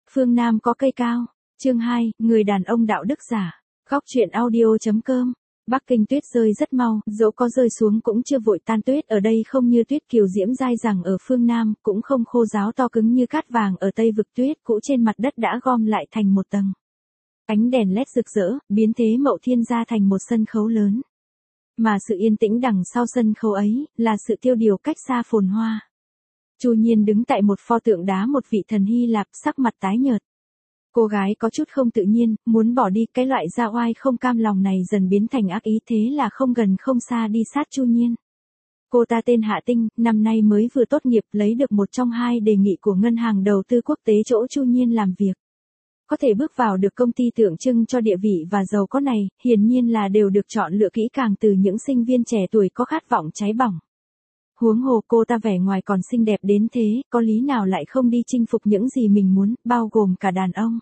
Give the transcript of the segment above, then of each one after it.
Phương Nam có cây cao. Chương 2, người đàn ông đạo đức giả. Góc truyện audio.com. Bắc Kinh tuyết rơi rất mau, dẫu có rơi xuống cũng chưa vội tan tuyết ở đây không như tuyết kiều diễm dai dẳng ở phương Nam, cũng không khô ráo to cứng như cát vàng ở Tây vực tuyết cũ trên mặt đất đã gom lại thành một tầng. Ánh đèn led rực rỡ, biến thế Mậu Thiên ra thành một sân khấu lớn. Mà sự yên tĩnh đằng sau sân khấu ấy, là sự tiêu điều cách xa phồn hoa. Chu Nhiên đứng tại một pho tượng đá một vị thần Hy Lạp, sắc mặt tái nhợt. Cô gái có chút không tự nhiên, muốn bỏ đi, cái loại ra oai không cam lòng này dần biến thành ác ý, thế là không gần không xa đi sát Chu Nhiên. Cô ta tên Hạ Tinh, năm nay mới vừa tốt nghiệp, lấy được một trong hai đề nghị của ngân hàng đầu tư quốc tế chỗ Chu Nhiên làm việc. Có thể bước vào được công ty tượng trưng cho địa vị và giàu có này, hiển nhiên là đều được chọn lựa kỹ càng từ những sinh viên trẻ tuổi có khát vọng cháy bỏng. Huống hồ cô ta vẻ ngoài còn xinh đẹp đến thế, có lý nào lại không đi chinh phục những gì mình muốn, bao gồm cả đàn ông.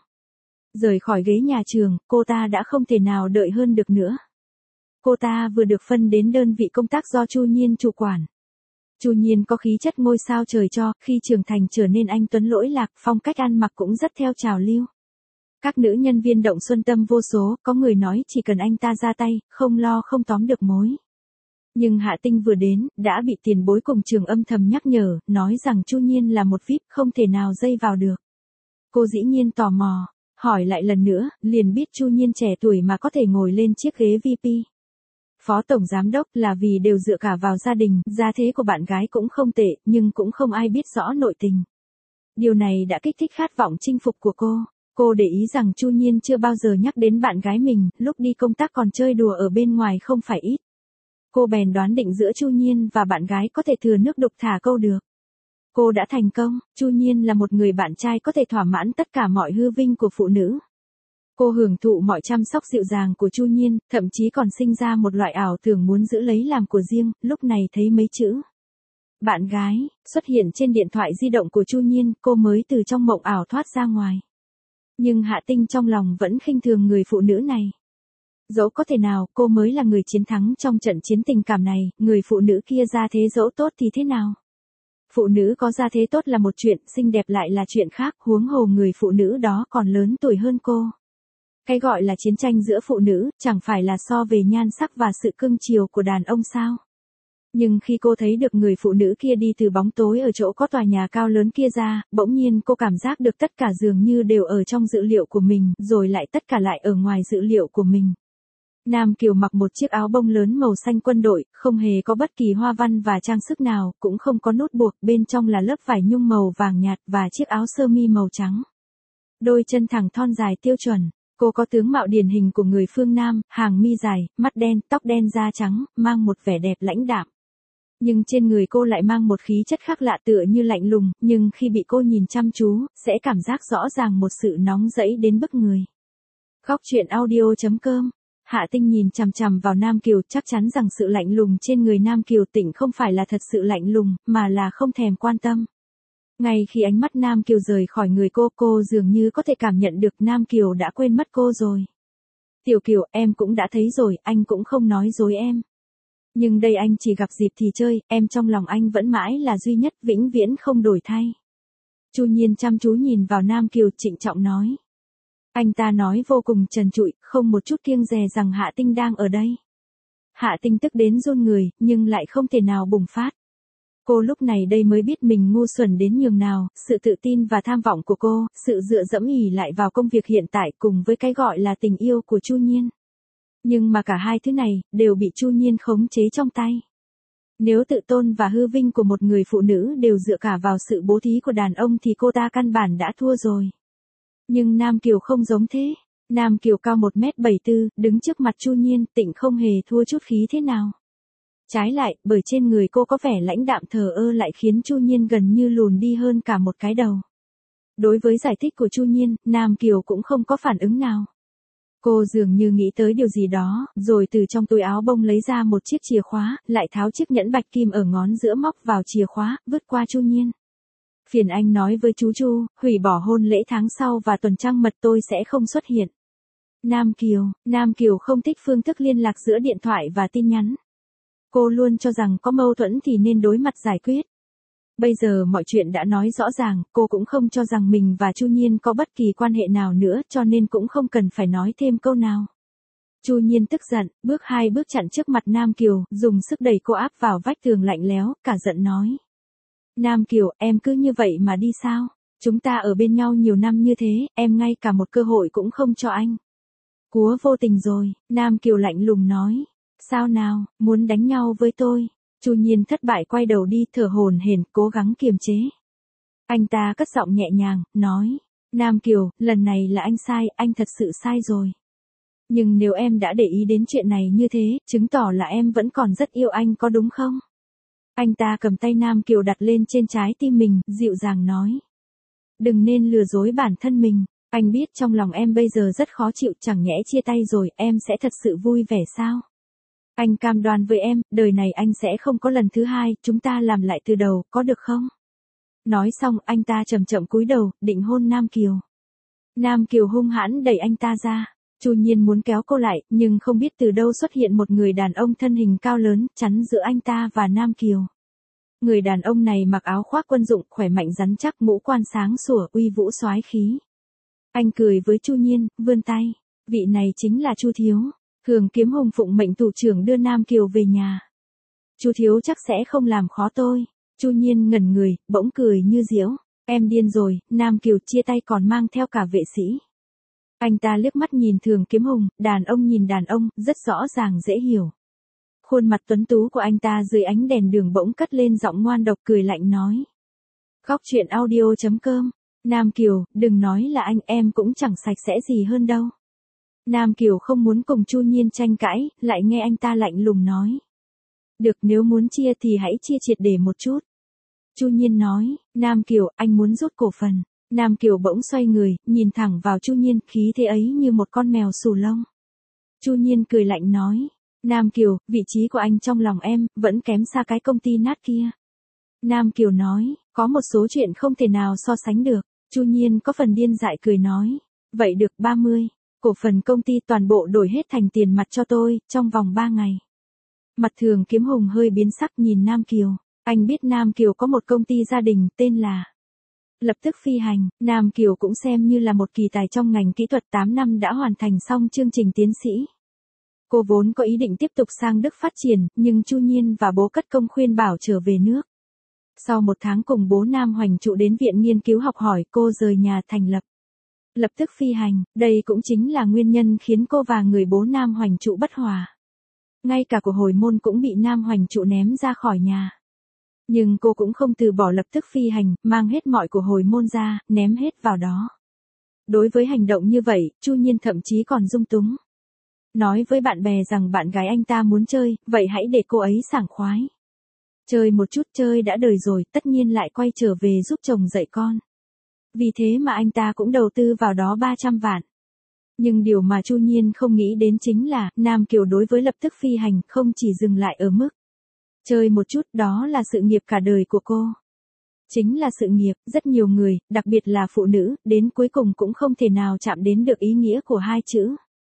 Rời khỏi ghế nhà trường, cô ta đã không thể nào đợi hơn được nữa. Cô ta vừa được phân đến đơn vị công tác do Chu Nhiên chủ quản. Chu Nhiên có khí chất ngôi sao trời cho, khi trưởng thành trở nên anh tuấn lỗi lạc, phong cách ăn mặc cũng rất theo trào lưu. Các nữ nhân viên động xuân tâm vô số, có người nói chỉ cần anh ta ra tay, không lo không tóm được mối. Nhưng Hạ Tinh vừa đến, đã bị tiền bối cùng trường âm thầm nhắc nhở, nói rằng Chu Nhiên là một VIP, không thể nào dây vào được. Cô dĩ nhiên tò mò, hỏi lại lần nữa, liền biết Chu Nhiên trẻ tuổi mà có thể ngồi lên chiếc ghế VP. Phó tổng giám đốc là vì đều dựa cả vào gia đình, gia thế của bạn gái cũng không tệ, nhưng cũng không ai biết rõ nội tình. Điều này đã kích thích khát vọng chinh phục của cô. Cô để ý rằng Chu Nhiên chưa bao giờ nhắc đến bạn gái mình, lúc đi công tác còn chơi đùa ở bên ngoài không phải ít. Cô bèn đoán định giữa Chu Nhiên và bạn gái có thể thừa nước đục thả câu được. Cô đã thành công, Chu Nhiên là một người bạn trai có thể thỏa mãn tất cả mọi hư vinh của phụ nữ. Cô hưởng thụ mọi chăm sóc dịu dàng của Chu Nhiên, thậm chí còn sinh ra một loại ảo tưởng muốn giữ lấy làm của riêng, lúc này thấy mấy chữ bạn gái xuất hiện trên điện thoại di động của Chu Nhiên, cô mới từ trong mộng ảo thoát ra ngoài. Nhưng Hạ Tinh trong lòng vẫn khinh thường người phụ nữ này. Dẫu có thể nào, cô mới là người chiến thắng trong trận chiến tình cảm này, người phụ nữ kia gia thế dẫu tốt thì thế nào? Phụ nữ có gia thế tốt là một chuyện, xinh đẹp lại là chuyện khác, huống hồ người phụ nữ đó còn lớn tuổi hơn cô. Cái gọi là chiến tranh giữa phụ nữ, chẳng phải là so về nhan sắc và sự cưng chiều của đàn ông sao? Nhưng khi cô thấy được người phụ nữ kia đi từ bóng tối ở chỗ có tòa nhà cao lớn kia ra, bỗng nhiên cô cảm giác được tất cả dường như đều ở trong dữ liệu của mình, rồi lại tất cả lại ở ngoài dữ liệu của mình. Nam Kiều mặc một chiếc áo bông lớn màu xanh quân đội, không hề có bất kỳ hoa văn và trang sức nào, cũng không có nút buộc, bên trong là lớp vải nhung màu vàng nhạt và chiếc áo sơ mi màu trắng. Đôi chân thẳng thon dài tiêu chuẩn. Cô có tướng mạo điển hình của người phương Nam, hàng mi dài, mắt đen, tóc đen da trắng, mang một vẻ đẹp lãnh đạm. Nhưng trên người cô lại mang một khí chất khác lạ tựa như lạnh lùng, nhưng khi bị cô nhìn chăm chú, sẽ cảm giác rõ ràng một sự nóng rẫy đến bức người. Góc truyện audio.com. Hạ Tinh nhìn chằm chằm vào Nam Kiều, chắc chắn rằng sự lạnh lùng trên người Nam Kiều Tịnh không phải là thật sự lạnh lùng, mà là không thèm quan tâm. Ngay khi ánh mắt Nam Kiều rời khỏi người cô dường như có thể cảm nhận được Nam Kiều đã quên mất cô rồi. Tiểu Kiều, em cũng đã thấy rồi, anh cũng không nói dối em. Nhưng đây anh chỉ gặp dịp thì chơi, em trong lòng anh vẫn mãi là duy nhất, vĩnh viễn không đổi thay. Chu Nhiên chăm chú nhìn vào Nam Kiều, trịnh trọng nói. Anh ta nói vô cùng trần trụi, không một chút kiêng dè rằng Hạ Tinh đang ở đây. Hạ Tinh tức đến run người, nhưng lại không thể nào bùng phát. Cô lúc này đây mới biết mình ngu xuẩn đến nhường nào, sự tự tin và tham vọng của cô, sự dựa dẫm ỉ lại vào công việc hiện tại cùng với cái gọi là tình yêu của Chu Nhiên. Nhưng mà cả hai thứ này, đều bị Chu Nhiên khống chế trong tay. Nếu tự tôn và hư vinh của một người phụ nữ đều dựa cả vào sự bố thí của đàn ông thì cô ta căn bản đã thua rồi. Nhưng Nam Kiều không giống thế. Nam Kiều cao 1m74, đứng trước mặt Chu Nhiên, Tịnh không hề thua chút khí thế nào. Trái lại, bởi trên người cô có vẻ lãnh đạm thờ ơ lại khiến Chu Nhiên gần như lùn đi hơn cả một cái đầu. Đối với giải thích của Chu Nhiên, Nam Kiều cũng không có phản ứng nào. Cô dường như nghĩ tới điều gì đó, rồi từ trong túi áo bông lấy ra một chiếc chìa khóa, lại tháo chiếc nhẫn bạch kim ở ngón giữa móc vào chìa khóa, vứt qua Chu Nhiên. Phiền anh nói với chú Chu, hủy bỏ hôn lễ tháng sau và tuần trăng mật tôi sẽ không xuất hiện. Nam Kiều không thích phương thức liên lạc giữa điện thoại và tin nhắn. Cô luôn cho rằng có mâu thuẫn thì nên đối mặt giải quyết. Bây giờ mọi chuyện đã nói rõ ràng, cô cũng không cho rằng mình và Chu Nhiên có bất kỳ quan hệ nào nữa, cho nên cũng không cần phải nói thêm câu nào. Chu Nhiên tức giận, bước 2 bước chặn trước mặt Nam Kiều, dùng sức đẩy cô áp vào vách tường lạnh lẽo, cả giận nói. Nam Kiều, em cứ như vậy mà đi sao? Chúng ta ở bên nhau nhiều năm như thế, em ngay cả một cơ hội cũng không cho anh. Cúa vô tình rồi, Nam Kiều lạnh lùng nói. Sao nào, muốn đánh nhau với tôi? Chu Nhiên thất bại quay đầu đi, thở hổn hển, cố gắng kiềm chế. Anh ta cất giọng nhẹ nhàng, nói. Nam Kiều, lần này là anh sai, anh thật sự sai rồi. Nhưng nếu em đã để ý đến chuyện này như thế, chứng tỏ là em vẫn còn rất yêu anh có đúng không? Anh ta cầm tay Nam Kiều đặt lên trên trái tim mình, dịu dàng nói. Đừng nên lừa dối bản thân mình, anh biết trong lòng em bây giờ rất khó chịu, chẳng nhẽ chia tay rồi, em sẽ thật sự vui vẻ sao? Anh cam đoan với em, đời này anh sẽ không có lần thứ hai, chúng ta làm lại từ đầu, có được không? Nói xong, anh ta chậm chậm cúi đầu, định hôn Nam Kiều. Nam Kiều hung hãn đẩy anh ta ra. Chu Nhiên muốn kéo cô lại, nhưng không biết từ đâu xuất hiện một người đàn ông thân hình cao lớn, chắn giữa anh ta và Nam Kiều. Người đàn ông này mặc áo khoác quân dụng, khỏe mạnh rắn chắc, ngũ quan sáng sủa, uy vũ soái khí. Anh cười với Chu Nhiên, vươn tay. Vị này chính là Chu Thiếu. Thường Kiếm Hùng phụng mệnh thủ trưởng đưa Nam Kiều về nhà. Chu Thiếu chắc sẽ không làm khó tôi. Chu Nhiên ngẩn người, bỗng cười như giễu. Em điên rồi, Nam Kiều chia tay còn mang theo cả vệ sĩ. Anh ta liếc mắt nhìn Thường Kiếm Hùng, đàn ông nhìn đàn ông, rất rõ ràng dễ hiểu. Khuôn mặt tuấn tú của anh ta dưới ánh đèn đường bỗng cất lên giọng ngoan độc cười lạnh nói. Góc truyện audio.com. Nam Kiều, đừng nói là anh, em cũng chẳng sạch sẽ gì hơn đâu. Nam Kiều không muốn cùng Chu Nhiên tranh cãi, lại nghe anh ta lạnh lùng nói. Được, nếu muốn chia thì hãy chia triệt để một chút. Chu Nhiên nói, Nam Kiều, anh muốn rút cổ phần. Nam Kiều bỗng xoay người, nhìn thẳng vào Chu Nhiên, khí thế ấy như một con mèo xù lông. Chu Nhiên cười lạnh nói, Nam Kiều, vị trí của anh trong lòng em, vẫn kém xa cái công ty nát kia. Nam Kiều nói, có một số chuyện không thể nào so sánh được. Chu Nhiên có phần điên dại cười nói, vậy được 30. Cổ phần công ty toàn bộ đổi hết thành tiền mặt cho tôi, trong vòng 3 ngày. Mặt Thường Kiếm Hùng hơi biến sắc nhìn Nam Kiều. Anh biết Nam Kiều có một công ty gia đình, tên là Lập Tức Phi Hành. Nam Kiều cũng xem như là một kỳ tài trong ngành kỹ thuật, 8 năm đã hoàn thành xong chương trình tiến sĩ. Cô vốn có ý định tiếp tục sang Đức phát triển, nhưng Chu Nhiên và bố cất công khuyên bảo trở về nước. Sau 1 tháng cùng bố Nam Hoành Trụ đến viện nghiên cứu học hỏi, cô rời nhà thành lập Lập Tức Phi Hành. Đây cũng chính là nguyên nhân khiến cô và người bố Nam Hoành Trụ bất hòa. Ngay cả của hồi môn cũng bị Nam Hoành Trụ ném ra khỏi nhà. Nhưng cô cũng không từ bỏ Lập Tức Phi Hành, mang hết mọi của hồi môn ra, ném hết vào đó. Đối với hành động như vậy, Chu Nhiên thậm chí còn dung túng. Nói với bạn bè rằng bạn gái anh ta muốn chơi, vậy hãy để cô ấy sảng khoái. Chơi một chút, chơi đã đời rồi, tất nhiên lại quay trở về giúp chồng dạy con. Vì thế mà anh ta cũng đầu tư vào đó 300 vạn. Nhưng điều mà Chu Nhiên không nghĩ đến chính là, Nam Kiều đối với Lập Tức Phi Hành không chỉ dừng lại ở mức chơi một chút, đó là sự nghiệp cả đời của cô. Chính là sự nghiệp, rất nhiều người, đặc biệt là phụ nữ, đến cuối cùng cũng không thể nào chạm đến được ý nghĩa của hai chữ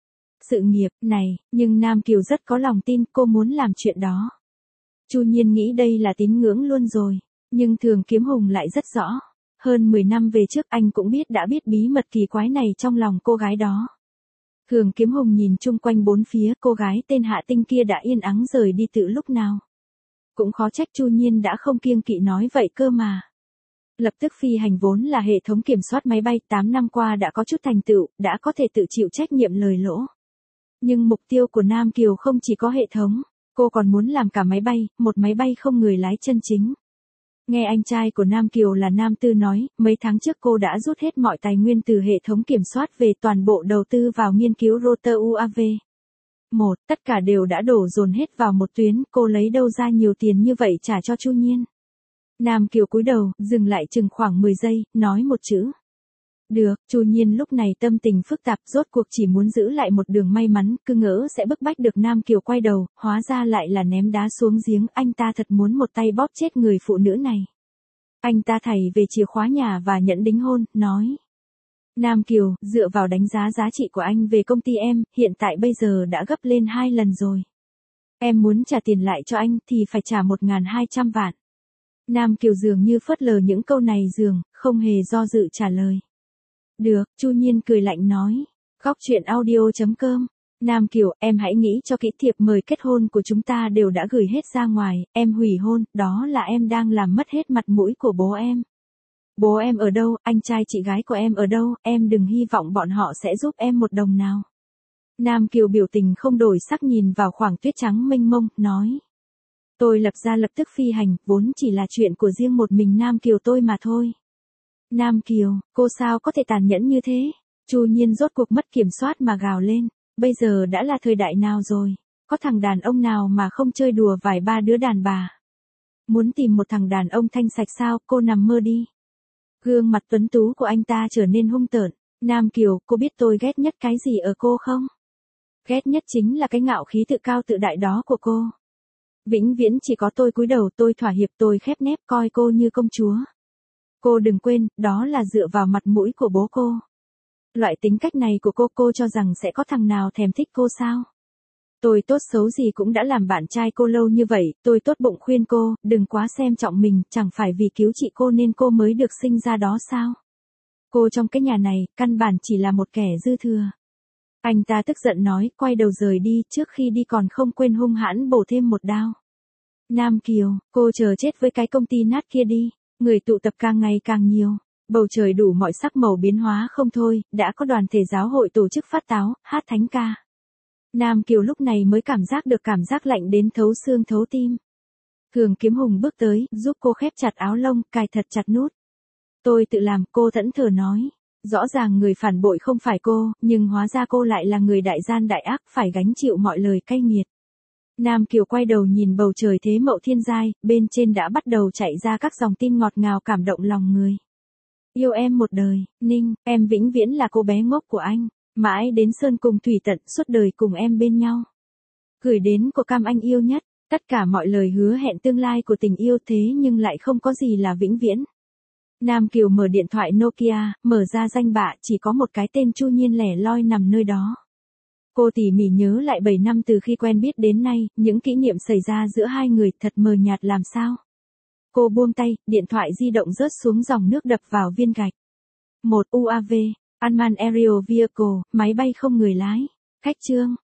sự nghiệp này, nhưng Nam Kiều rất có lòng tin cô muốn làm chuyện đó. Chu Nhiên nghĩ đây là tín ngưỡng luôn rồi, nhưng Thường Kiếm Hùng lại rất rõ. Hơn 10 năm về trước anh cũng đã biết bí mật kỳ quái này trong lòng cô gái đó. Thường Kiếm Hùng nhìn chung quanh bốn phía, cô gái tên Hạ Tinh kia đã yên ắng rời đi từ lúc nào. Cũng khó trách Chu Nhiên đã không kiêng kỵ nói vậy cơ mà. Lập Tức Phi Hành vốn là hệ thống kiểm soát máy bay, 8 năm qua đã có chút thành tựu, đã có thể tự chịu trách nhiệm lời lỗ. Nhưng mục tiêu của Nam Kiều không chỉ có hệ thống, cô còn muốn làm cả máy bay, một máy bay không người lái chân chính. Nghe anh trai của Nam Kiều là Nam Tư nói, mấy tháng trước cô đã rút hết mọi tài nguyên từ hệ thống kiểm soát về, toàn bộ đầu tư vào nghiên cứu rotor UAV. Tất cả đều đã đổ dồn hết vào một tuyến, cô lấy đâu ra nhiều tiền như vậy trả cho Chu Nhiên. Nam Kiều cúi đầu, dừng lại chừng khoảng 10 giây, nói một chữ. Được, Chu Nhiên lúc này tâm tình phức tạp, rốt cuộc chỉ muốn giữ lại một đường may mắn, cứ ngỡ sẽ bức bách được Nam Kiều quay đầu, hóa ra lại là ném đá xuống giếng, anh ta thật muốn một tay bóp chết người phụ nữ này. Anh ta thảy về chìa khóa nhà và nhẫn đính hôn, nói. Nam Kiều, dựa vào đánh giá giá trị của anh về công ty em, hiện tại bây giờ đã gấp lên 2 lần rồi. Em muốn trả tiền lại cho anh thì phải trả 1.200 vạn. Nam Kiều dường như phớt lờ những câu này không hề do dự trả lời. Được, Chu Nhiên cười lạnh nói. Góc chuyện audio.com. Nam Kiều, em hãy nghĩ cho kỹ, thiệp mời kết hôn của chúng ta đều đã gửi hết ra ngoài, em hủy hôn, đó là em đang làm mất hết mặt mũi của bố em. Bố em ở đâu, anh trai chị gái của em ở đâu, em đừng hy vọng bọn họ sẽ giúp em một đồng nào. Nam Kiều biểu tình không đổi sắc nhìn vào khoảng tuyết trắng mênh mông, nói. Tôi lập tức phi hành, vốn chỉ là chuyện của riêng một mình Nam Kiều tôi mà thôi. Nam Kiều, cô sao có thể tàn nhẫn như thế? Chu Nhiên rốt cuộc mất kiểm soát mà gào lên. Bây giờ đã là thời đại nào rồi? Có thằng đàn ông nào mà không chơi đùa vài ba đứa đàn bà? Muốn tìm một thằng đàn ông thanh sạch sao, cô nằm mơ đi. Gương mặt tuấn tú của anh ta trở nên hung tợn. Nam Kiều, cô biết tôi ghét nhất cái gì ở cô không? Ghét nhất chính là cái ngạo khí tự cao tự đại đó của cô. Vĩnh viễn chỉ có tôi cúi đầu, tôi thỏa hiệp, tôi khép nép coi cô như công chúa. Cô đừng quên, đó là dựa vào mặt mũi của bố cô. Loại tính cách này của cô cho rằng sẽ có thằng nào thèm thích cô sao? Tôi tốt xấu gì cũng đã làm bạn trai cô lâu như vậy, tôi tốt bụng khuyên cô, đừng quá xem trọng mình, chẳng phải vì cứu chị cô nên cô mới được sinh ra đó sao? Cô trong cái nhà này, căn bản chỉ là một kẻ dư thừa. Anh ta tức giận nói, quay đầu rời đi, trước khi đi còn không quên hung hãn bổ thêm một đao. Nam Kiều, cô chờ chết với cái công ty nát kia đi. Người tụ tập càng ngày càng nhiều. Bầu trời đủ mọi sắc màu biến hóa không thôi, đã có đoàn thể giáo hội tổ chức phát táo, hát thánh ca. Nam Kiều lúc này mới cảm giác được cảm giác lạnh đến thấu xương thấu tim. Thường Kiếm Hùng bước tới, giúp cô khép chặt áo lông, cài thật chặt nút. Tôi tự làm, cô thẫn thờ nói. Rõ ràng người phản bội không phải cô, nhưng hóa ra cô lại là người đại gian đại ác, phải gánh chịu mọi lời cay nghiệt. Nam Kiều quay đầu nhìn bầu trời thế mậu thiên giai, bên trên đã bắt đầu chạy ra các dòng tin ngọt ngào cảm động lòng người. Yêu em một đời, Ninh, em vĩnh viễn là cô bé ngốc của anh, mãi đến sơn cùng thủy tận, suốt đời cùng em bên nhau. Gửi đến cô Cam anh yêu nhất, tất cả mọi lời hứa hẹn tương lai của tình yêu thế nhưng lại không có gì là vĩnh viễn. Nam Kiều mở điện thoại Nokia, mở ra danh bạ, chỉ có một cái tên Chu Nhiên lẻ loi nằm nơi đó. Cô tỉ mỉ nhớ lại 7 năm từ khi quen biết đến nay, những kỷ niệm xảy ra giữa hai người thật mờ nhạt làm sao. Cô buông tay, điện thoại di động rớt xuống dòng nước đập vào viên gạch. Một UAV, Unmanned Aerial Vehicle, máy bay không người lái. Khách trương.